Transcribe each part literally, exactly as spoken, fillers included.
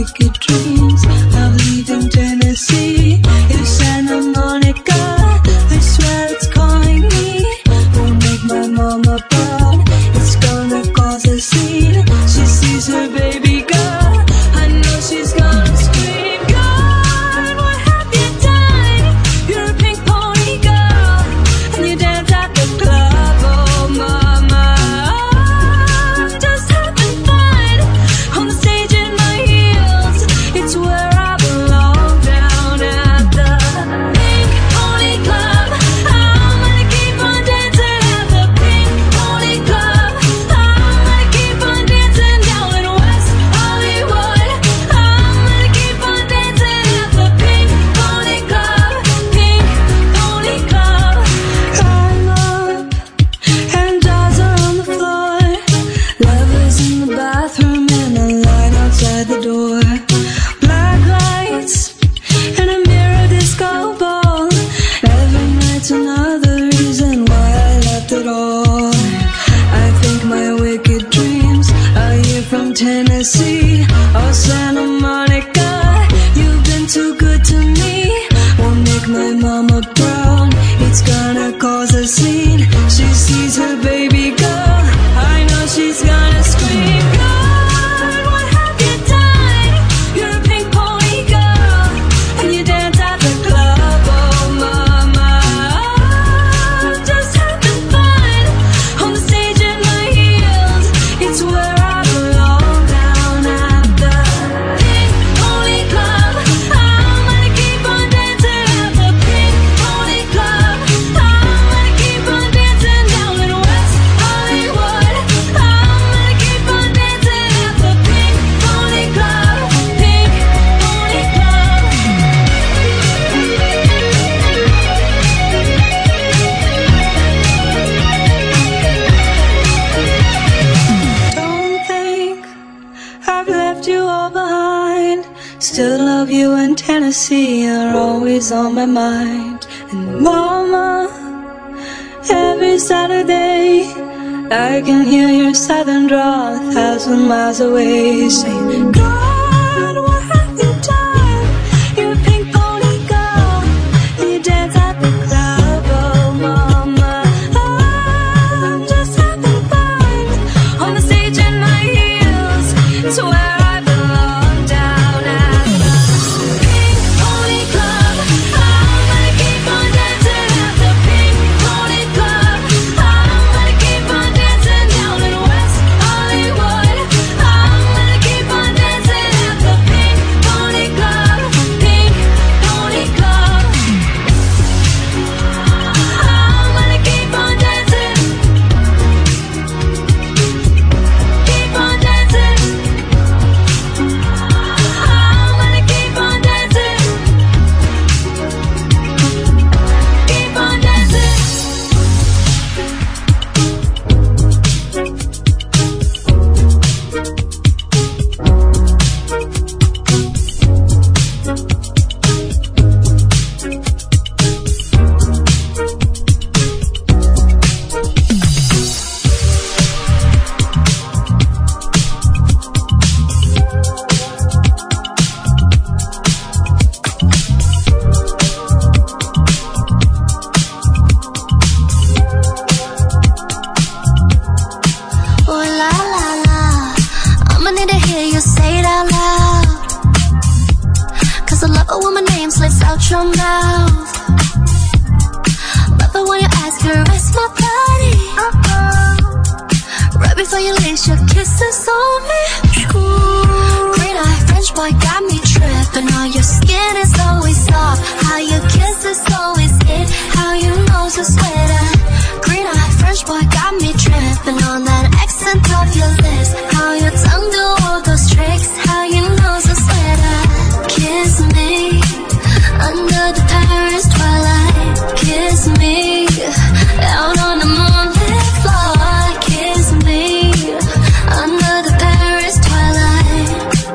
wicked dreams of leaving Tennessee. If Santa Monica, I swear it's calling me, won't make my mama proud. It's gonna cause a scene. She sees her baby girl, I know she's gonna scream. God, what have you done? You're a pink pony girl, and you dance at the club. Oh mama, I'm just having fun on the stage in my heels. It's where I belong, down at the Pink Pony Club. I'm gonna keep on dancing at the Pink Pony Club. I'm gonna keep on dancing down in West Hollywood. I'm gonna keep on dancing at the Pink Pony Club. Pink Pony Club. I'm up and dolls are on the floor. Lovers in the bathroom and a line outside the door. Black lights and a mirror disco ball. Every night's another reason why I left it all. I think my wicked dreams are here from Tennessee. Oh Santa Monica, you've been too good to me. Won't make my mama proud. It's gonna cause a scene. She sees her baby girl, I know she's gonna scream. God, what have you done? You're a pink pony girl, and you dance at the club. Oh mama, I'm just having fun on the stage in my heels. It's where I belong, down at the Pink Pony Club. I'm gonna keep on dancing at the Pink Pony Club. I'm gonna keep on dancing down in West Hollywood. I'm gonna keep on dancing at the Pink Pony Club. Pink Pony Club. Don't think I've left you all behind. Still love you in Tennessee, you're always on my mind. And mama, every Saturday I can hear your southern drawl a thousand miles away, saying, God, what have you done? You're a pink pony girl, and you dance at the club. Oh mama, I'm just having fun on the stage in my heels. It's where I belong, down at the Pink Pony Club. I'm gonna keep on dancing at the Pink Pony Club. I'm gonna keep on dancing down in West Hollywood. I'm gonna keep on dancing at the Pink Pony Club. Pink Pony Club. I'm gonna keep on dancing. Keep on dancing. I'm gonna keep on dancing. Keep on dancing. Oh la la la, I'ma need to hear you say it out loud. Cause I love it when my name slips out your mouth. Love it when you ask her, rest my body. Uh-oh. Right before you lace your kisses on me. Ooh. Green eye French boy got me tripping. How your skin is always soft, how your kiss is always it, how you know so sweater. Green eye French boy got me tripping on that accent of your lips, how your tongue do all those tricks, how you know so sweater. Kiss me under the Paris twilight. Kiss me out on the moonlit floor. Kiss me under the Paris twilight.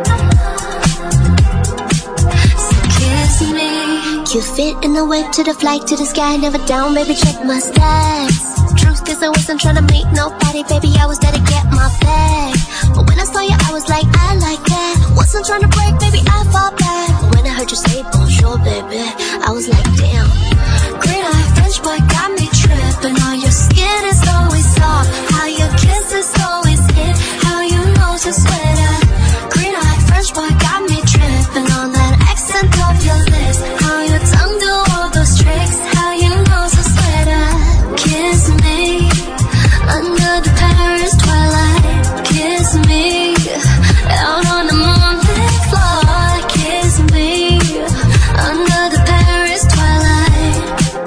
So kiss me. You fit in the wave to the flight to the sky, never down, baby, check my stats. Truth is I wasn't tryna meet nobody, baby, I was there to get my bag. But when I saw you, I was like, I like that. Wasn't trying to break, baby, I fought back. When I heard you say bonjour, baby, I was like, damn. Green eye French boy got me tripping. How your skin is always soft, how your kiss is always hit, how your nose is sweater. Green eye French boy got me tripping on that accent of your lips, how your tongue do all those tricks, how your nose is sweater. Kiss me under the Paris twilight. Kiss me out on the moonlit floor. Kiss me under the Paris twilight.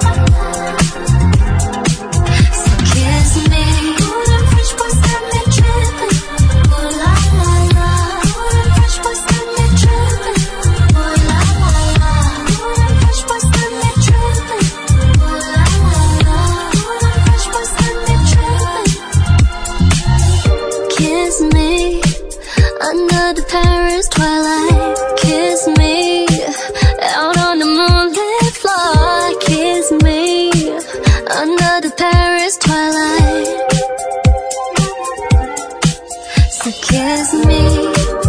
So kiss me. Ooh, them French boys got me tripping. Ooh la la la. Ooh, them French boys got me tripping. Ooh la la la. Ooh, them French boys got me tripping. Ooh la la la. Ooh, them French boys got me tripping. Kiss me under the Paris twilight. Kiss me out on the moonlit floor. Kiss me under the Paris twilight. So kiss me.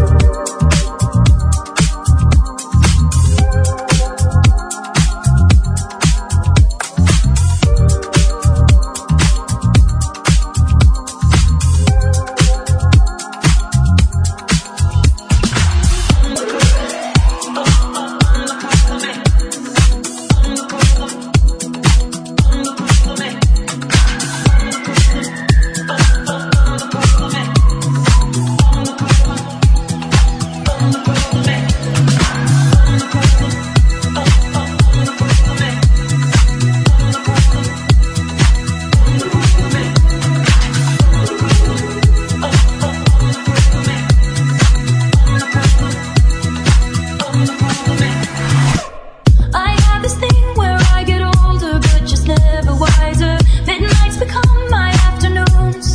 I have this thing where I get older, but just never wiser. Midnights become my afternoons.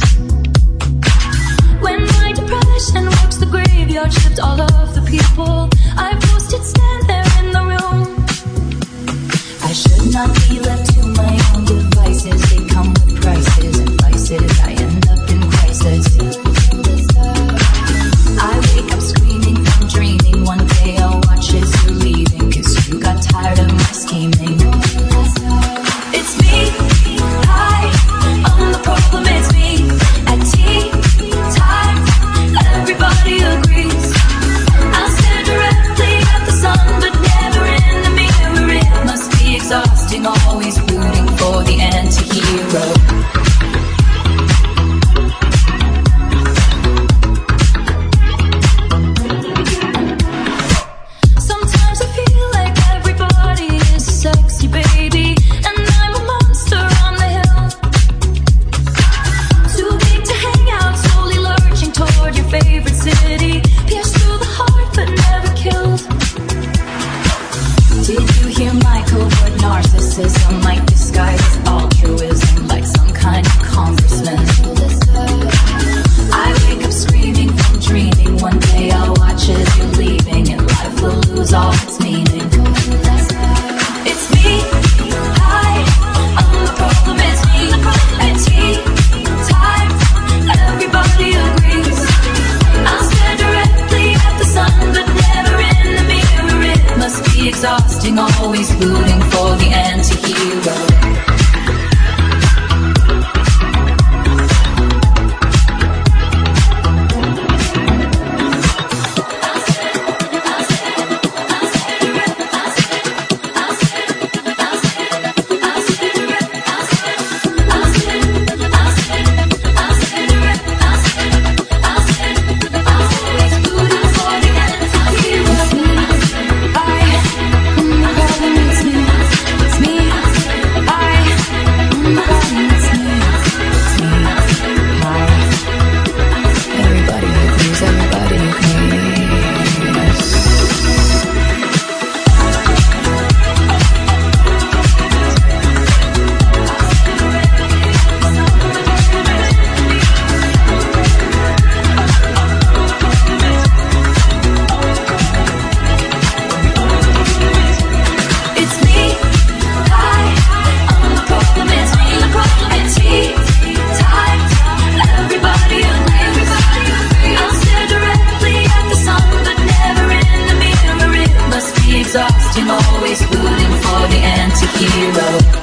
When my depression works the graveyard shift, all of the people I posted stand there in the room. I should not be left to my own devices. They come with prices and vices. I end up in crisis. I wake up screaming from dreaming. One day I'll watch as you're leaving, 'cause you got tired of my scheming. It's me, hi, I'm the problem, it's me. At tea time, everybody agrees. I stare directly at the sun, but never in the mirror. It must be exhausting, always rooting for the anti-hero. Sometimes I feel like everybody is a sexy baby, and I'm a monster on the hill. Too big to hang out, slowly lurching toward your favorite city. Pierced through the heart, but never killed. Did you hear my covert narcissism might disguise as altruism, like some kind of congressman? I wake up screaming from dreaming. One day I'll watch as you're leaving, and life will lose all its meaning. It's me, hi, I'm the problem, it's me. At tea time, everybody agrees. I stare directly at the sun, but never in the mirror. It must be exhausting, always rooting for the anti-hero. I, I'm the problem, it's me. I'm always rooting for the anti-hero.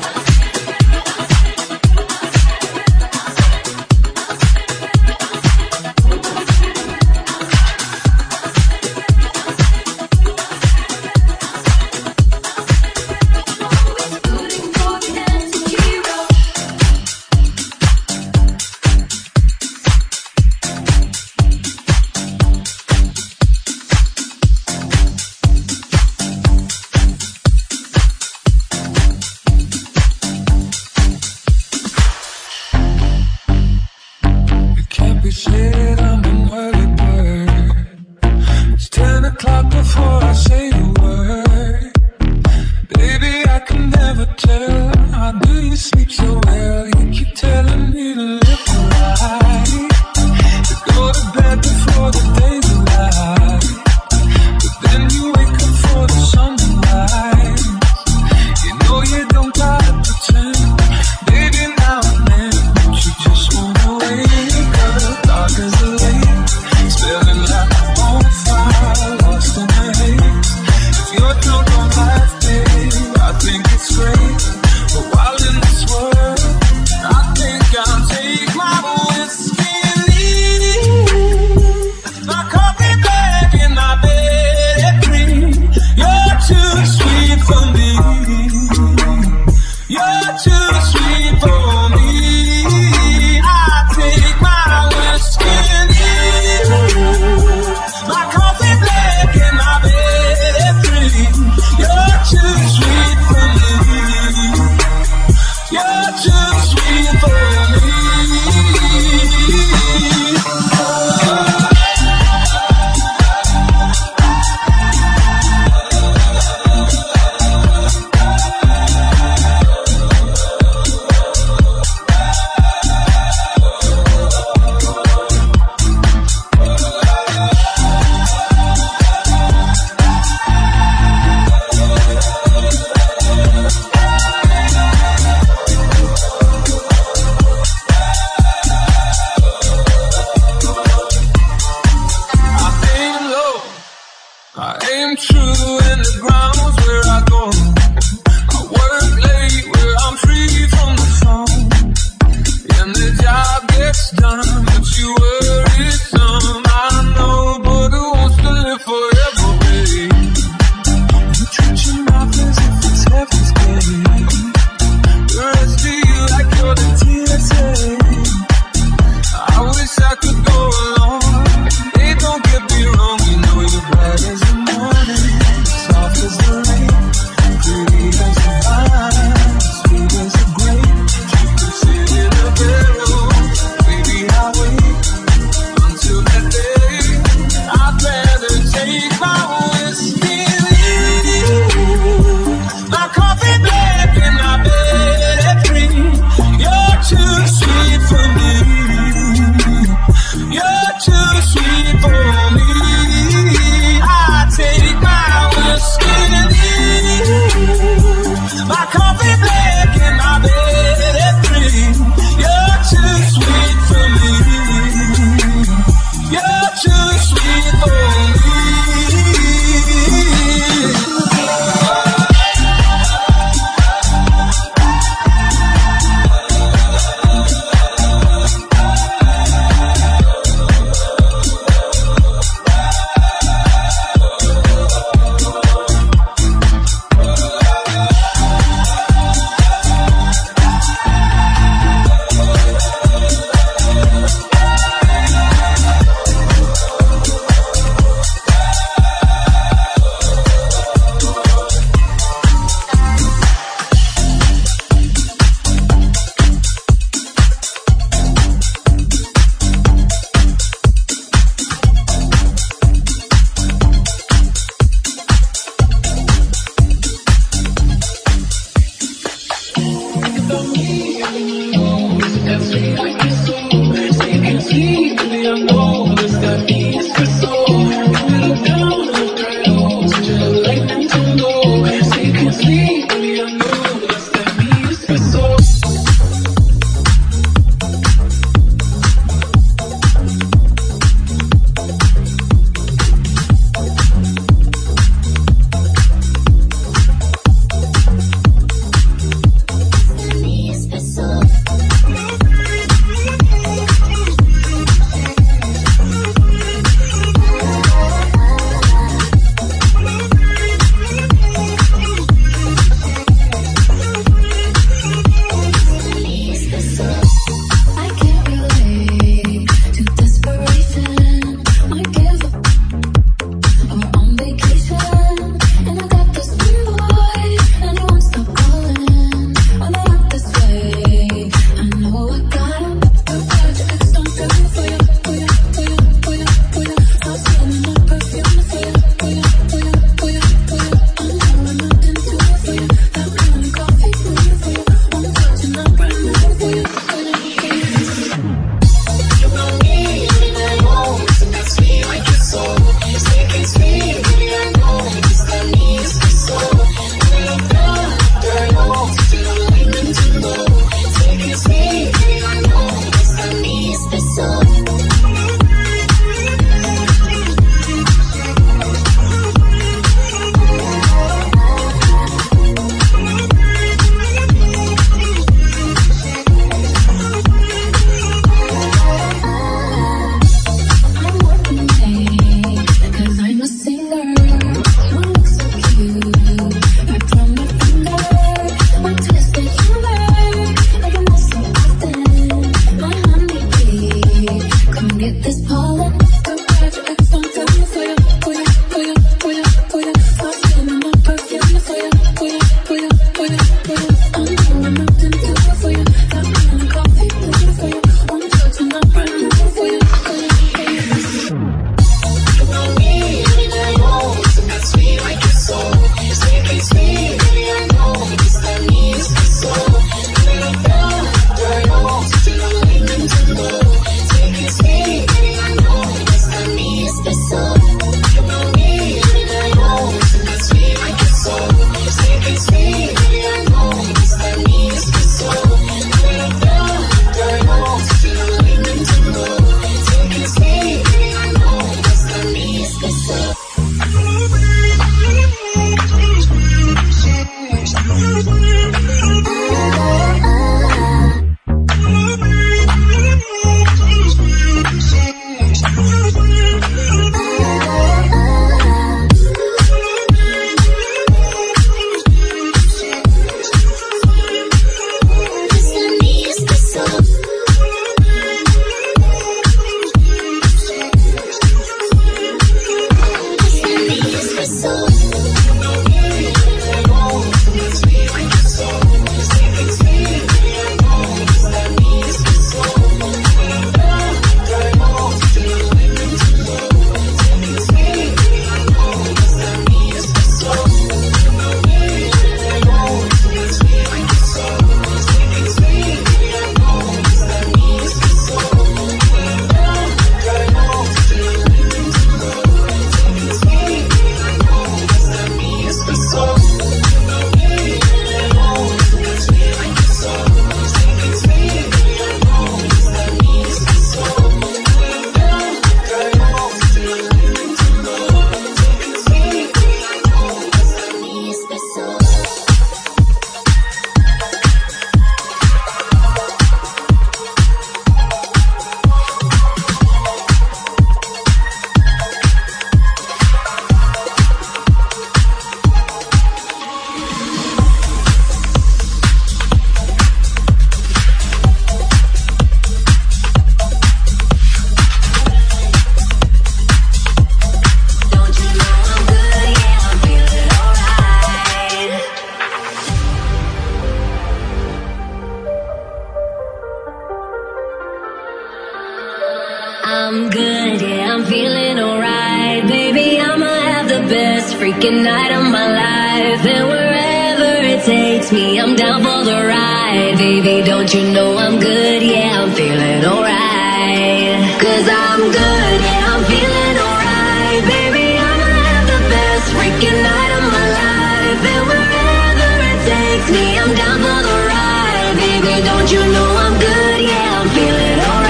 I'm good, yeah, I'm feeling alright. Baby, I'ma have the best freaking night of my life. And wherever it takes me, I'm down for the ride. Baby, don't you know I'm good, yeah, I'm feeling alright. Cause I'm good, yeah, I'm feeling alright. Baby, I'ma have the best freaking night of my life. And wherever it takes me, I'm down for the ride. Baby, don't you know I'm good, yeah, I'm feeling alright.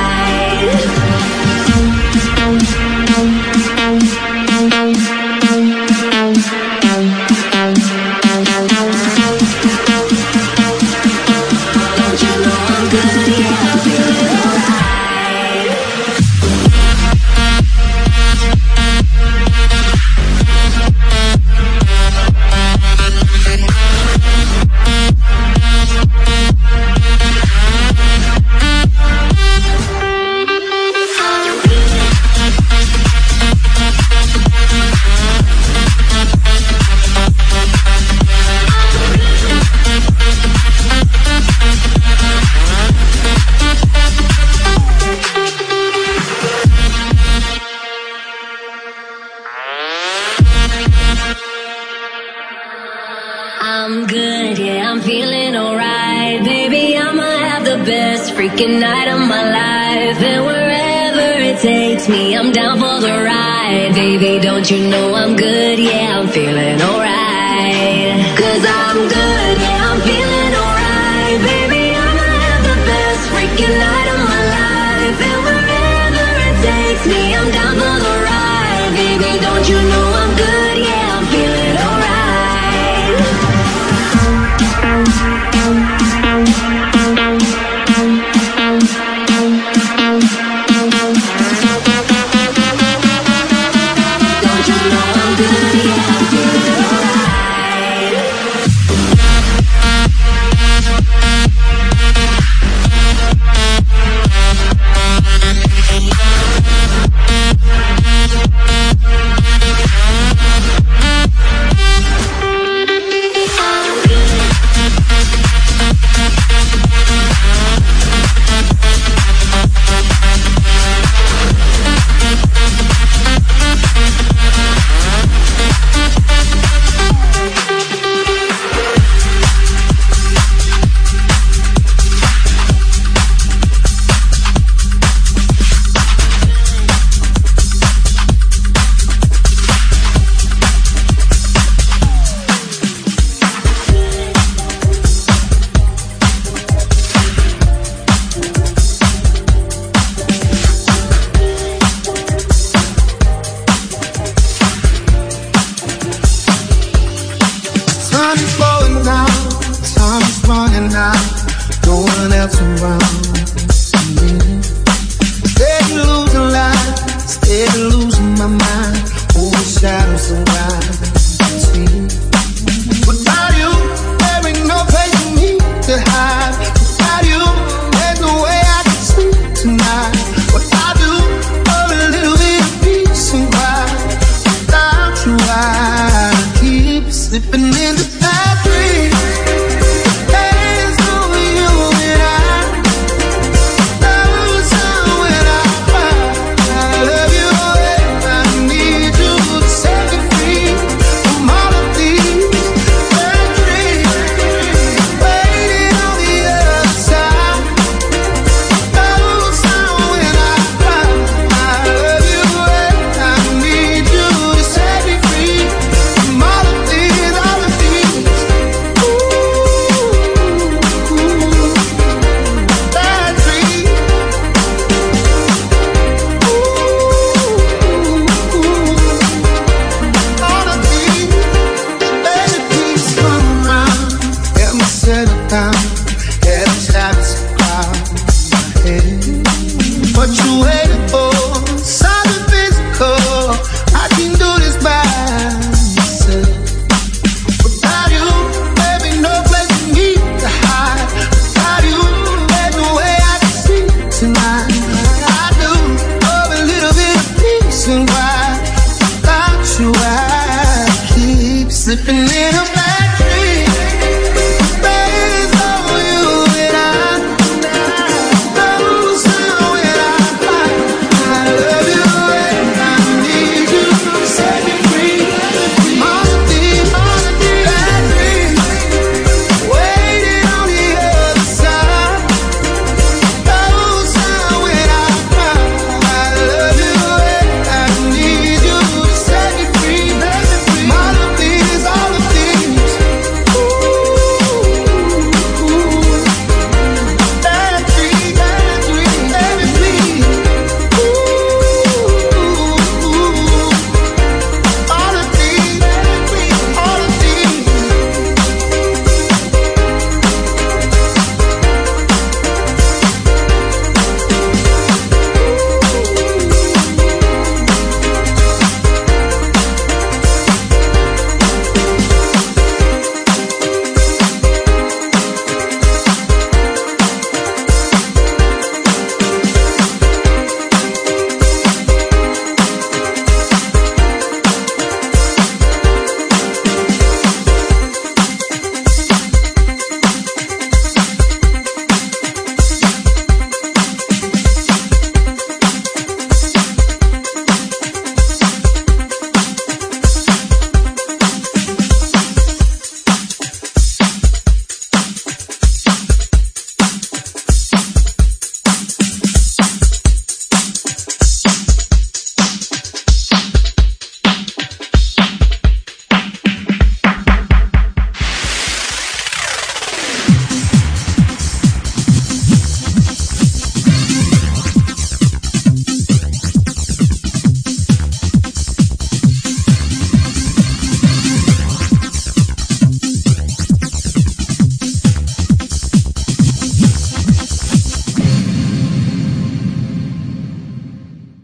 I'm good, yeah, I'm feeling alright. Baby, I'ma have the best freaking night of my life. And wherever it takes me, I'm down for the ride. Baby, don't you know I'm good, yeah, I'm feeling alright. Cause I'm good, yeah, I'm feeling alright. Baby, I'ma have the best freaking night of my life. And wherever it takes me, I'm down for the ride. Baby, don't you know I'm good, yeah, I'm feeling alright. Don't you know Slipping in